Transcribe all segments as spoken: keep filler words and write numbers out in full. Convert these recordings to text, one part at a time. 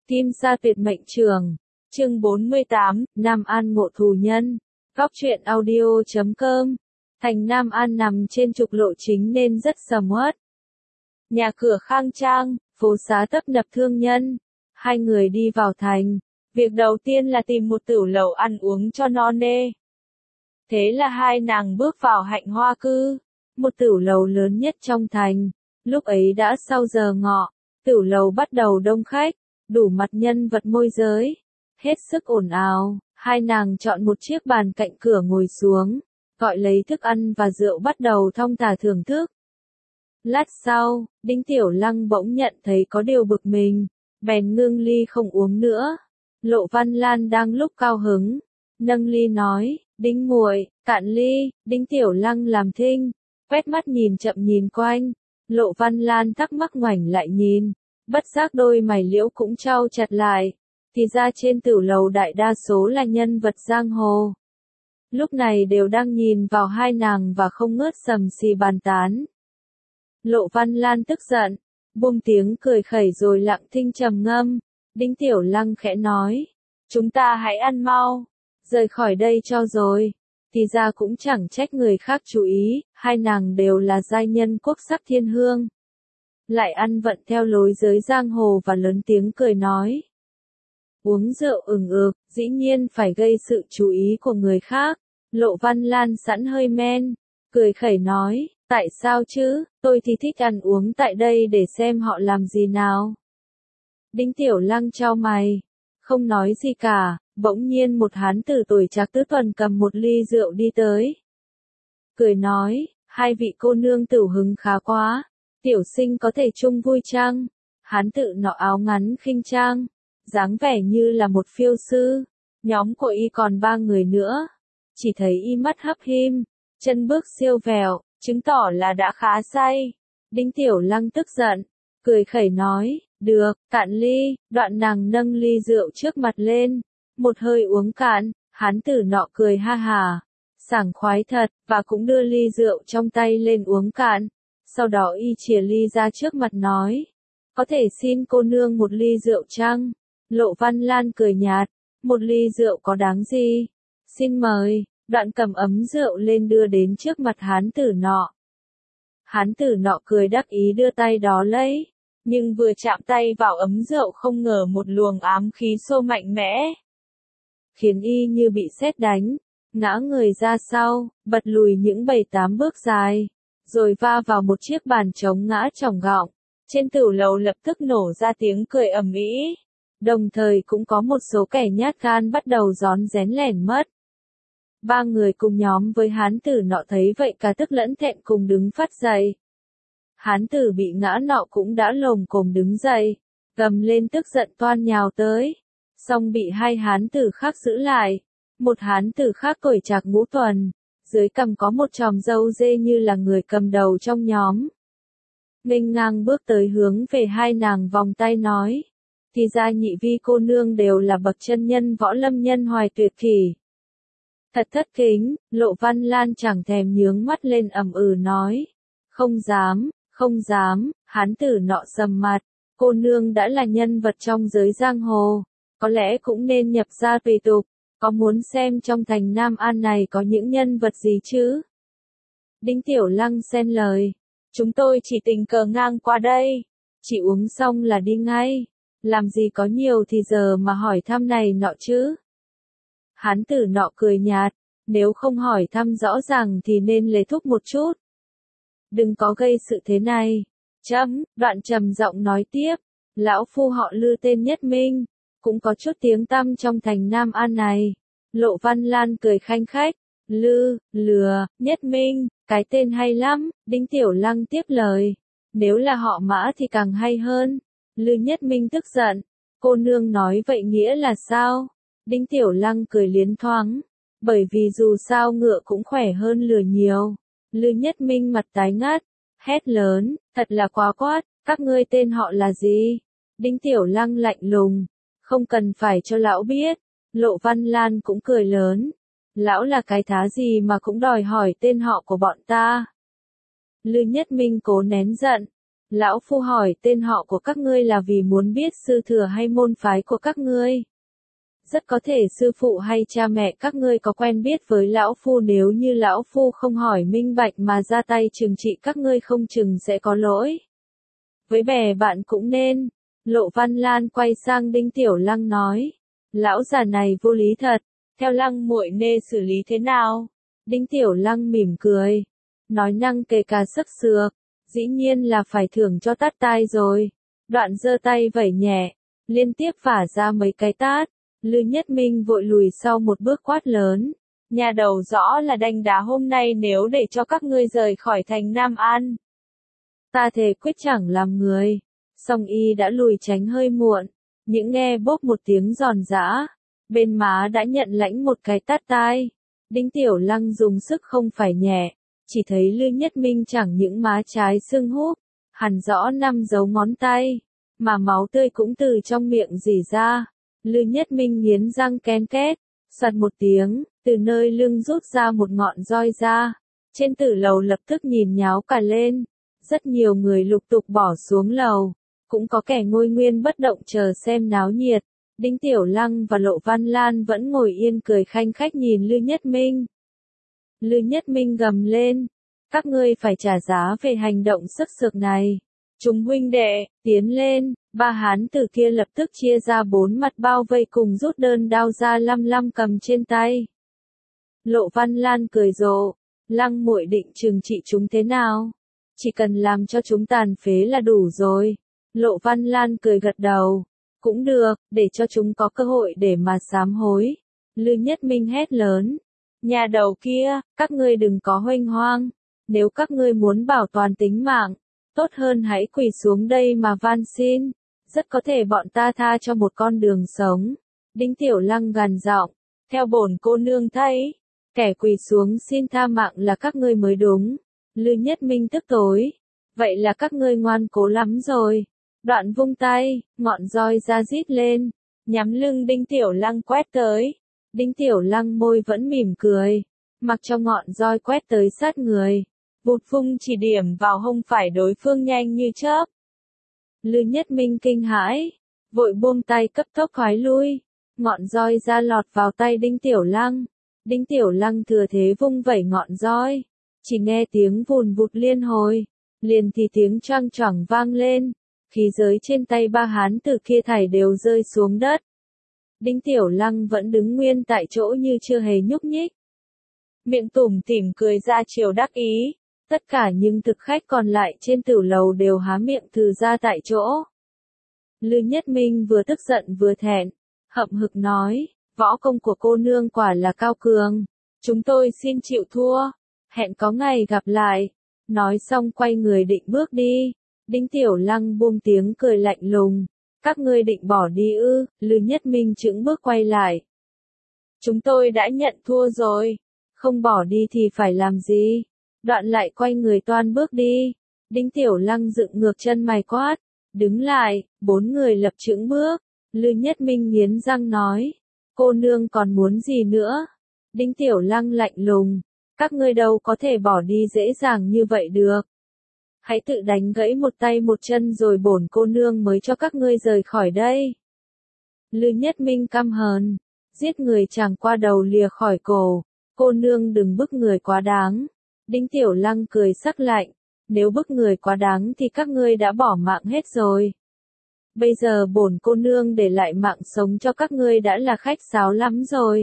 Kim Sa Tuyệt Mệnh Trường, chương bốn mươi tám, Nam An Ngộ Thù Nhân, Góc truyện audio chấm com. Thành Nam An nằm trên trục lộ chính nên rất sầm uất. Nhà cửa khang trang, phố xá tấp nập thương nhân. Hai người đi vào thành, việc đầu tiên là tìm một tửu lầu ăn uống cho no nê. Thế là hai nàng bước vào Hạnh Hoa Cư, một tửu lầu lớn nhất trong thành. Lúc ấy đã sau giờ ngọ, tửu lầu bắt đầu đông khách, đủ mặt nhân vật môi giới, hết sức ồn ào. Hai nàng chọn một chiếc bàn cạnh cửa ngồi xuống, gọi lấy thức ăn và rượu bắt đầu thong thả thưởng thức. Lát sau, Đinh Tiểu Lăng bỗng nhận thấy có điều bực mình, bèn ngưng ly không uống nữa. Lộ Văn Lan đang lúc cao hứng, nâng ly nói, Đinh muội, cạn ly. Đinh Tiểu Lăng làm thinh, quét mắt nhìn chậm nhìn quanh. Lộ Văn Lan thắc mắc ngoảnh lại nhìn, bất giác đôi mày liễu cũng chau chặt lại. Thì ra trên tửu lầu đại đa số là nhân vật giang hồ. Lúc này đều đang nhìn vào hai nàng và không ngớt sầm xì bàn tán. Lộ Văn Lan tức giận, buông tiếng cười khẩy rồi lặng thinh trầm ngâm. Đinh Tiểu Lăng khẽ nói, chúng ta hãy ăn mau, rời khỏi đây cho rồi. Thì ra cũng chẳng trách người khác chú ý, hai nàng đều là giai nhân quốc sắc thiên hương. Lại ăn vận theo lối giới giang hồ và lớn tiếng cười nói. Uống rượu ừng ực, dĩ nhiên phải gây sự chú ý của người khác. Lộ Văn Lan sẵn hơi men, cười khẩy nói, tại sao chứ, tôi thì thích ăn uống tại đây để xem họ làm gì nào. Đinh Tiểu Lăng chau mày, không nói gì cả, bỗng nhiên một hán tử tuổi trạc tứ tuần cầm một ly rượu đi tới. Cười nói, hai vị cô nương tửu hứng khá quá, tiểu sinh có thể chung vui chăng? Hán tử nọ áo ngắn khinh trang, dáng vẻ như là một phiêu sư. Nhóm của y còn ba người nữa, chỉ thấy y mắt hấp him, chân bước siêu vẹo, chứng tỏ là đã khá say. Đinh Tiểu Lăng tức giận, cười khẩy nói, được, cạn ly. Đoạn nàng nâng ly rượu trước mặt lên, một hơi uống cạn. Hán tử nọ cười ha hà, sảng khoái thật, và cũng đưa ly rượu trong tay lên uống cạn. Sau đó y chìa ly ra trước mặt nói, có thể xin cô nương một ly rượu chăng? Lộ Văn Lan cười nhạt, một ly rượu có đáng gì? Xin mời. Đoạn cầm ấm rượu lên đưa đến trước mặt hán tử nọ. Hán tử nọ cười đắc ý đưa tay đó lấy, nhưng vừa chạm tay vào ấm rượu không ngờ một luồng ám khí xô mạnh mẽ, khiến y như bị sét đánh, ngã người ra sau, bật lùi những bảy tám bước dài, rồi va vào một chiếc bàn trống ngã chỏng gọng. Trên tửu lầu lập tức nổ ra tiếng cười ầm ĩ, đồng thời cũng có một số kẻ nhát gan bắt đầu rón rén lẻn mất. Ba người cùng nhóm với hán tử nọ thấy vậy cả tức lẫn thẹn cùng đứng phát dậy. Hán tử bị ngã nọ cũng đã lồm cồm đứng dậy, gầm lên tức giận toan nhào tới, song bị hai hán tử khác giữ lại. Một hán tử khác tuổi trạc ngũ tuần, dưới cằm có một chòm râu dê như là người cầm đầu trong nhóm. Nghênh ngang bước tới hướng về hai nàng vòng tay nói, thì ra nhị vi cô nương đều là bậc chân nhân võ lâm nhân hoài tuyệt kỷ. Thật thất kính. Lộ Văn Lan chẳng thèm nhướng mắt lên ầm ừ nói, không dám, không dám. Hán tử nọ sầm mặt, cô nương đã là nhân vật trong giới giang hồ, có lẽ cũng nên nhập gia tùy tục, có muốn xem trong thành Nam An này có những nhân vật gì chứ? Đinh Tiểu Lăng xen lời, chúng tôi chỉ tình cờ ngang qua đây, chỉ uống xong là đi ngay, làm gì có nhiều thì giờ mà hỏi thăm này nọ chứ? Hán tử nọ cười nhạt, nếu không hỏi thăm rõ ràng thì nên lề thúc một chút. Đừng có gây sự thế này. Chấm. Đoạn trầm giọng nói tiếp, lão phu họ Lư tên Nhất Minh, cũng có chút tiếng tăm trong thành Nam An này. Lộ Văn Lan cười khanh khách, Lư, lừa, Nhất Minh, cái tên hay lắm. Đinh Tiểu Lăng tiếp lời, nếu là họ Mã thì càng hay hơn. Lư Nhất Minh tức giận, cô nương nói vậy nghĩa là sao? Đinh Tiểu Lăng cười liến thoáng, bởi vì dù sao ngựa cũng khỏe hơn lừa nhiều. Lư Nhất Minh mặt tái ngắt, hét lớn, thật là quá quát, các ngươi tên họ là gì? Đinh Tiểu Lăng lạnh lùng, không cần phải cho lão biết. Lộ Văn Lan cũng cười lớn, lão là cái thá gì mà cũng đòi hỏi tên họ của bọn ta? Lư Nhất Minh cố nén giận, Lão Phu hỏi tên họ của các ngươi là vì muốn biết sư thừa hay môn phái của các ngươi. Rất có thể sư phụ hay cha mẹ các ngươi có quen biết với Lão Phu, nếu như Lão Phu không hỏi minh bạch mà ra tay trừng trị các ngươi không chừng sẽ có lỗi. Với bè bạn cũng nên. Lộ Văn Lan quay sang Đinh Tiểu Lăng nói. Lão già này vô lý thật, theo Lăng muội nên xử lý thế nào? Đinh Tiểu Lăng mỉm cười. Nói năng kề cả sức sược, dĩ nhiên là phải thưởng cho tát tai rồi. Đoạn giơ tay vẩy nhẹ, liên tiếp vả ra mấy cái tát. Lư Nhất Minh vội lùi sau một bước quát lớn. Nhà đầu rõ là đanh đá hôm nay nếu để cho các ngươi rời khỏi thành Nam An. Ta thề quyết chẳng làm người. Song y đã lùi tránh hơi muộn. Những nghe bốp một tiếng giòn giã. Bên má đã nhận lãnh một cái tát tai. Đinh Tiểu Lăng dùng sức không phải nhẹ. Chỉ thấy Lư Nhất Minh chẳng những má trái sưng húp. Hẳn rõ năm dấu ngón tay. Mà máu tươi cũng từ trong miệng rỉ ra. Lư Nhất Minh nghiến răng ken két, sạt một tiếng, từ nơi lưng rút ra một ngọn roi ra. Trên tử lầu lập tức nhìn nháo cả lên. Rất nhiều người lục tục bỏ xuống lầu. Cũng có kẻ ngồi nguyên bất động chờ xem náo nhiệt. Đinh Tiểu Lăng và Lộ Văn Lan vẫn ngồi yên cười khanh khách nhìn Lư Nhất Minh. Lư Nhất Minh gầm lên. Các ngươi phải trả giá về hành động sức sược này. Chúng huynh đệ, tiến lên. Ba hán tử kia lập tức chia ra bốn mặt bao vây cùng rút đơn đao ra lăm lăm cầm trên tay. Lộ Văn Lan cười rộ. Lăng muội định trừng trị chúng thế nào? Chỉ cần làm cho chúng tàn phế là đủ rồi. Lộ Văn Lan cười gật đầu. Cũng được, để cho chúng có cơ hội để mà sám hối. Lư Nhất Minh hét lớn. Nhà đầu kia, các ngươi đừng có huênh hoang. Nếu các ngươi muốn bảo toàn tính mạng, tốt hơn hãy quỳ xuống đây mà van xin. Rất có thể bọn ta tha cho một con đường sống. Đinh Tiểu Lăng gằn giọng. Theo bổn cô nương thấy, kẻ quỳ xuống xin tha mạng là các ngươi mới đúng. Lư Nhất Minh tức tối. Vậy là các ngươi ngoan cố lắm rồi. Đoạn vung tay, ngọn roi ra rít lên. Nhắm lưng Đinh Tiểu Lăng quét tới. Đinh Tiểu Lăng môi vẫn mỉm cười. Mặc cho ngọn roi quét tới sát người. Vụt vung chỉ điểm vào hông phải đối phương nhanh như chớp. Lư Nhất Minh kinh hãi, vội buông tay cấp tốc thoái lui. Ngọn roi ra lọt vào tay Đinh Tiểu Lăng. Đinh Tiểu Lăng thừa thế vung vẩy ngọn roi. Chỉ nghe tiếng vùn vụt liên hồi. Liền thì tiếng choang choảng vang lên. Khí giới trên tay ba hán tử kia thảy đều rơi xuống đất. Đinh Tiểu Lăng vẫn đứng nguyên tại chỗ như chưa hề nhúc nhích. Miệng tủm tỉm cười ra chiều đắc ý. Tất cả những thực khách còn lại trên tử lầu đều há miệng thừ ra tại chỗ. Lư Nhất Minh vừa tức giận vừa thẹn, hậm hực nói, võ công của cô nương quả là cao cường. Chúng tôi xin chịu thua, hẹn có ngày gặp lại. Nói xong quay người định bước đi. Đinh Tiểu Lăng buông tiếng cười lạnh lùng. Các ngươi định bỏ đi ư? Lư Nhất Minh chững bước quay lại. Chúng tôi đã nhận thua rồi. Không bỏ đi thì phải làm gì? Đoạn lại quay người toan bước đi. Đinh Tiểu Lăng dựng ngược chân mày quát. Đứng lại, bốn người lập chững bước. Lư Nhất Minh nghiến răng nói. Cô nương còn muốn gì nữa? Đinh Tiểu Lăng lạnh lùng. Các ngươi đâu có thể bỏ đi dễ dàng như vậy được. Hãy tự đánh gãy một tay một chân rồi bổn cô nương mới cho các ngươi rời khỏi đây. Lư Nhất Minh căm hờn. Giết người chẳng qua đầu lìa khỏi cổ. Cô nương đừng bức người quá đáng. Đinh Tiểu Lăng cười sắc lạnh. Nếu bức người quá đáng thì các ngươi đã bỏ mạng hết rồi. Bây giờ bổn cô nương để lại mạng sống cho các ngươi đã là khách sáo lắm rồi.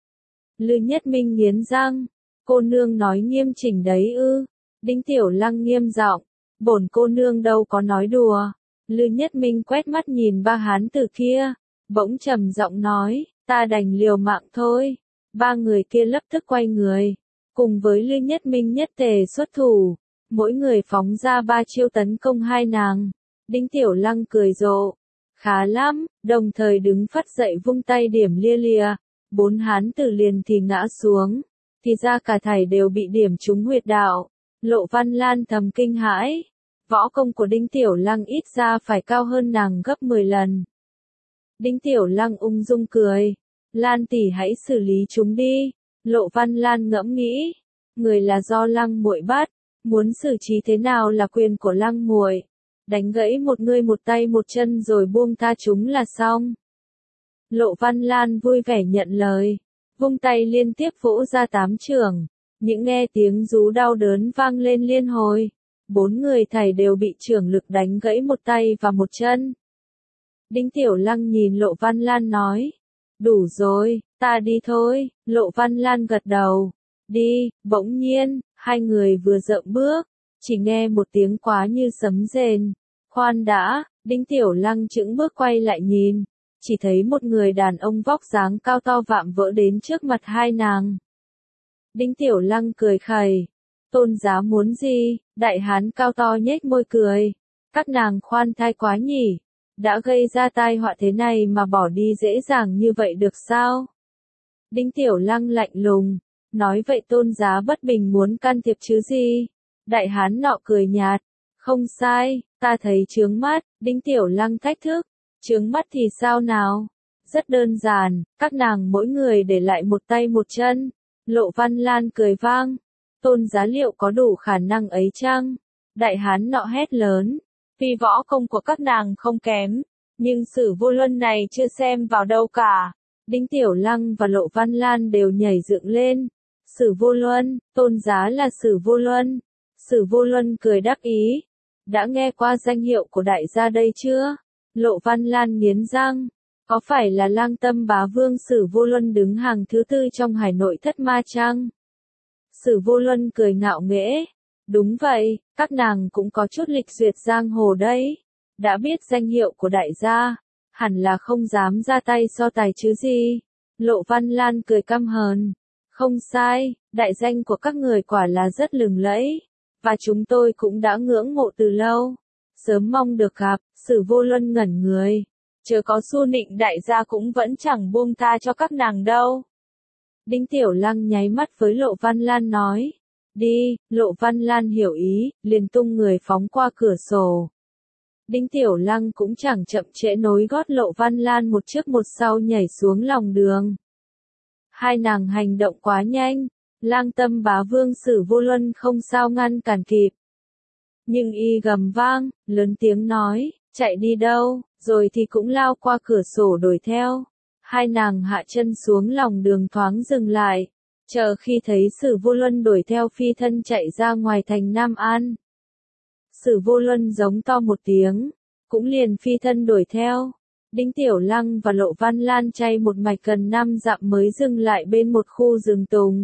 Lư Nhất Minh nghiến răng. Cô nương nói nghiêm chỉnh đấy ư? Đinh Tiểu Lăng nghiêm giọng. Bổn cô nương đâu có nói đùa. Lư Nhất Minh quét mắt nhìn ba hán tử kia. Bỗng trầm giọng nói. Ta đành liều mạng thôi. Ba người kia lập tức quay người. Cùng với Lư Nhất Minh nhất tề xuất thủ. Mỗi người phóng ra ba chiêu tấn công hai nàng. Đinh Tiểu Lăng cười rộ. Khá lắm, đồng thời đứng phắt dậy vung tay điểm lia lìa. Bốn hán tử liền thì ngã xuống. Thì ra cả thảy đều bị điểm trúng huyệt đạo. Lộ Văn Lan thầm kinh hãi. Võ công của Đinh Tiểu Lăng ít ra phải cao hơn nàng gấp mười lần. Đinh Tiểu Lăng ung dung cười. Lan tỷ hãy xử lý chúng đi. Lộ Văn Lan ngẫm nghĩ. Người là do Lăng muội bắt. Muốn xử trí thế nào là quyền của Lăng muội. đánh gãy một người một tay một chân rồi buông tha chúng là xong. Lộ Văn Lan vui vẻ nhận lời, vung tay liên tiếp vỗ ra tám chưởng, những nghe tiếng rú đau đớn vang lên liên hồi. Bốn người thầy đều bị chưởng lực đánh gãy một tay và một chân. Đinh Tiểu Lăng nhìn Lộ Văn Lan nói, đủ rồi, ta đi thôi. Lộ Văn Lan gật đầu, đi. Bỗng nhiên, hai người vừa dậm bước, chỉ nghe một tiếng quá như sấm rền. Khoan đã, Đinh Tiểu Lăng chững bước quay lại nhìn, chỉ thấy một người đàn ông vóc dáng cao to vạm vỡ đến trước mặt hai nàng. Đinh Tiểu Lăng cười khẩy, tôn giá muốn gì? Đại hán cao to nhếch môi cười, các nàng khoan thai quá nhỉ, đã gây ra tai họa thế này mà bỏ đi dễ dàng như vậy được sao? Đinh Tiểu Lăng lạnh lùng, nói vậy tôn giá bất bình muốn can thiệp chứ gì? Đại hán nọ cười nhạt, không sai, ta thấy chướng mắt. Đinh Tiểu Lăng thách thức, chướng mắt thì sao nào? Rất đơn giản, các nàng mỗi người để lại một tay một chân. Lộ Văn Lan cười vang, tôn giá liệu có đủ khả năng ấy chăng? Đại hán nọ hét lớn, tuy võ công của các nàng không kém, nhưng Sử Vô Luân này chưa xem vào đâu cả. Đinh Tiểu Lăng và Lộ Văn Lan đều nhảy dựng lên. Sử Vô Luân, tôn giá là Sử Vô Luân. Sử Vô Luân cười đắc ý, đã nghe qua danh hiệu của đại gia đây chưa? Lộ Văn Lan nghiến răng, có phải là Lang Tâm Bá Vương Sử Vô Luân đứng hàng thứ tư trong Hải Nội Thất Ma chăng? Sử Vô Luân cười ngạo nghễ, đúng vậy, các nàng cũng có chút lịch duyệt giang hồ đấy. Đã biết danh hiệu của đại gia, hẳn là không dám ra tay so tài chứ gì. Lộ Văn Lan cười căm hờn, không sai, đại danh của các người quả là rất lừng lẫy, và chúng tôi cũng đã ngưỡng mộ từ lâu. Sớm mong được gặp. Sử Vô Luân ngẩn người, chớ có xu nịnh đại gia cũng vẫn chẳng buông tha cho các nàng đâu. Đinh Tiểu Lăng nháy mắt với Lộ Văn Lan nói, đi. Lộ Văn Lan hiểu ý, liền tung người phóng qua cửa sổ. Đinh Tiểu Lăng cũng chẳng chậm trễ nối gót Lộ Văn Lan một trước một sau nhảy xuống lòng đường. Hai nàng hành động quá nhanh, Lang Tâm Bá Vương Sử Vô Luân không sao ngăn cản kịp. Nhưng y gầm vang, lớn tiếng nói, chạy đi đâu, rồi thì cũng lao qua cửa sổ đuổi theo. Hai nàng hạ chân xuống lòng đường thoáng dừng lại, chờ khi thấy Sử Vô Luân đuổi theo phi thân chạy ra ngoài thành Nam An. Sử Vô Luân giống to một tiếng, cũng liền phi thân đuổi theo. Đinh Tiểu Lăng và Lộ Văn Lan chay một mạch gần năm dặm mới dừng lại bên một khu rừng tùng.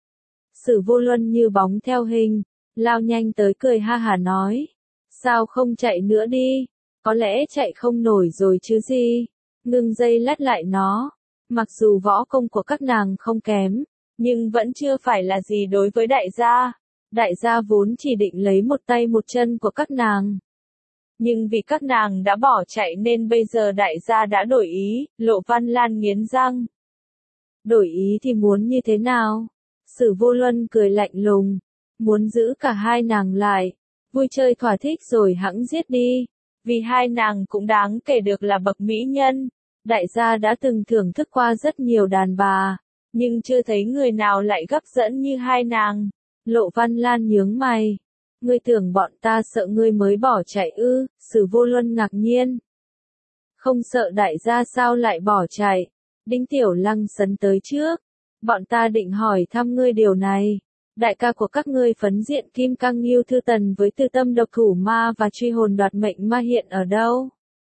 Sử Vô Luân như bóng theo hình, lao nhanh tới cười ha hả nói, sao không chạy nữa đi, có lẽ chạy không nổi rồi chứ gì. Ngưng dây lát lại nó, mặc dù võ công của các nàng không kém, nhưng vẫn chưa phải là gì đối với đại gia. Đại gia vốn chỉ định lấy một tay một chân của các nàng. Nhưng vì các nàng đã bỏ chạy nên bây giờ đại gia đã đổi ý. Lộ Văn Lan nghiến răng. Đổi ý thì muốn như thế nào? Sử Vô Luân cười lạnh lùng, muốn giữ cả hai nàng lại, vui chơi thỏa thích rồi hẵng giết đi. Vì hai nàng cũng đáng kể được là bậc mỹ nhân. Đại gia đã từng thưởng thức qua rất nhiều đàn bà, nhưng chưa thấy người nào lại gấp dẫn như hai nàng. Lộ Văn Lan nhướng mày. Ngươi tưởng bọn ta sợ ngươi mới bỏ chạy ư? Sử Vô Luân ngạc nhiên. Không sợ đại gia sao lại bỏ chạy? Đinh Tiểu Lăng sấn tới trước. Bọn ta định hỏi thăm ngươi điều này. Đại ca của các ngươi phấn diện Kim Cang Ngưu Thư Tần với Tư Tâm Độc Thủ Ma và Truy Hồn Đoạt Mệnh Ma hiện ở đâu?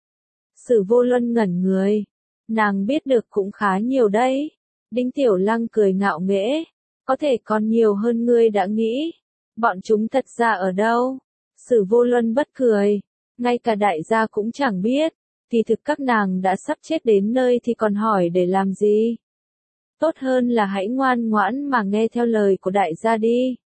Sử Vô Luân ngẩn người. Nàng biết được cũng khá nhiều đấy. Đinh Tiểu Lăng cười ngạo nghễ. Có thể còn nhiều hơn ngươi đã nghĩ. Bọn chúng thật ra ở đâu? Sử Vô Luân bất cười. Ngay cả đại gia cũng chẳng biết. Thì thực các nàng đã sắp chết đến nơi thì còn hỏi để làm gì? Tốt hơn là hãy ngoan ngoãn mà nghe theo lời của đại gia đi.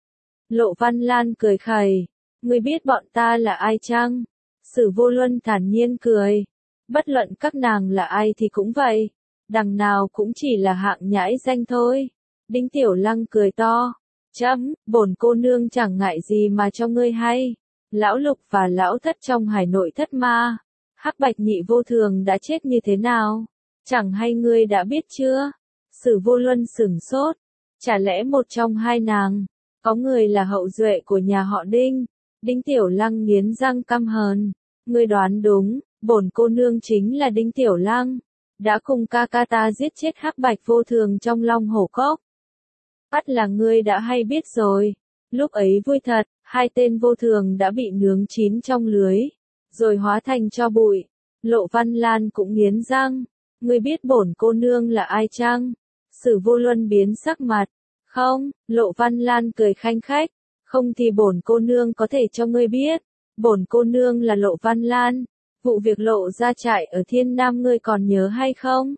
Lộ Văn Lan cười khẩy. Ngươi biết bọn ta là ai chăng? Sử Vô Luân thản nhiên cười. Bất luận các nàng là ai thì cũng vậy. Đằng nào cũng chỉ là hạng nhãi danh thôi. Đinh Tiểu Lăng cười to. Chấm, bổn cô nương chẳng ngại gì mà cho ngươi hay. Lão Lục và Lão Thất trong Hải Nội Thất Ma. Hắc Bạch Nhị Vô Thường đã chết như thế nào? Chẳng hay ngươi đã biết chưa? Sử Vô Luân sửng sốt. Chả lẽ một trong hai nàng, có người là hậu duệ của nhà họ Đinh? Đinh Tiểu Lăng nghiến răng căm hờn. Ngươi đoán đúng, bổn cô nương chính là Đinh Tiểu Lăng, đã cùng ca ca ta giết chết Hắc Bạch Vô Thường trong Long Hổ Cốc. Bắt là ngươi đã hay biết rồi. Lúc ấy vui thật, hai tên vô thường đã bị nướng chín trong lưới, rồi hóa thành tro bụi. Lộ Văn Lan cũng nghiến răng. Ngươi biết bổn cô nương là ai chăng? Sử Vô Luân biến sắc mặt. Không, Lộ Văn Lan cười khanh khách. Không thì bổn cô nương có thể cho ngươi biết. Bổn cô nương là Lộ Văn Lan. Vụ việc Lộ ra trại ở Thiên Nam ngươi còn nhớ hay không?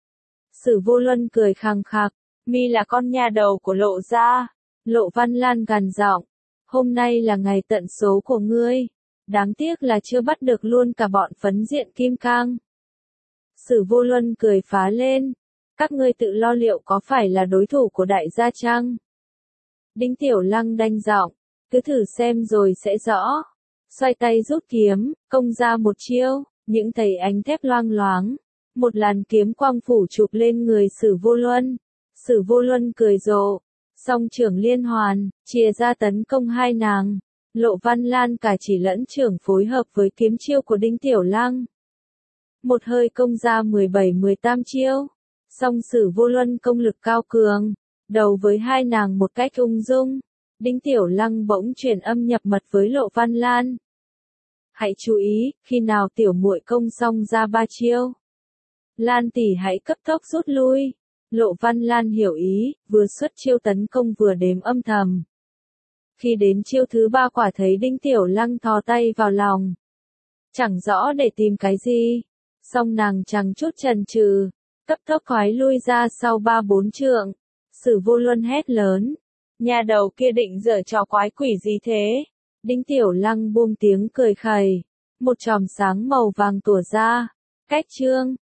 Sử Vô Luân cười khằng khặc. Mi là con nhà đầu của Lộ gia. Lộ Văn Lan gằn giọng. Hôm nay là ngày tận số của ngươi. Đáng tiếc là chưa bắt được luôn cả bọn phấn diện kim cang. Sử Vô Luân cười phá lên. Các ngươi tự lo liệu có phải là đối thủ của đại gia chăng? Đinh Tiểu Lăng đanh giọng. Cứ thử xem rồi sẽ rõ. Xoay tay rút kiếm, công ra một chiêu, những thầy ánh thép loang loáng. Một làn kiếm quang phủ chụp lên người Sử Vô Luân. Sử Vô Luân cười rộ. Song trưởng liên hoàn, chia ra tấn công hai nàng. Lộ Văn Lan cả chỉ lẫn trưởng phối hợp với kiếm chiêu của Đinh Tiểu Lăng. Một hơi công ra mười bảy mười tám chiêu. Song Sử Vô Luân công lực cao cường, đầu với hai nàng một cách ung dung. Đinh Tiểu Lăng bỗng truyền âm nhập mật với Lộ Văn Lan. Hãy chú ý, khi nào tiểu muội công xong ra ba chiêu. Lan tỷ hãy cấp tốc rút lui. Lộ Văn Lan hiểu ý, vừa xuất chiêu tấn công vừa đếm âm thầm. Khi đến chiêu thứ ba quả thấy Đinh Tiểu Lăng thò tay vào lòng. Chẳng rõ để tìm cái gì. Song nàng chẳng chút chần chừ, cấp tốc khoái lui ra sau ba bốn trượng. Sử Vô Luân hét lớn. Nhà đầu kia định giở trò quái quỷ gì thế? Đinh Tiểu Lăng buông tiếng cười khẩy. Một chòm sáng màu vàng tỏa ra. Cách chương.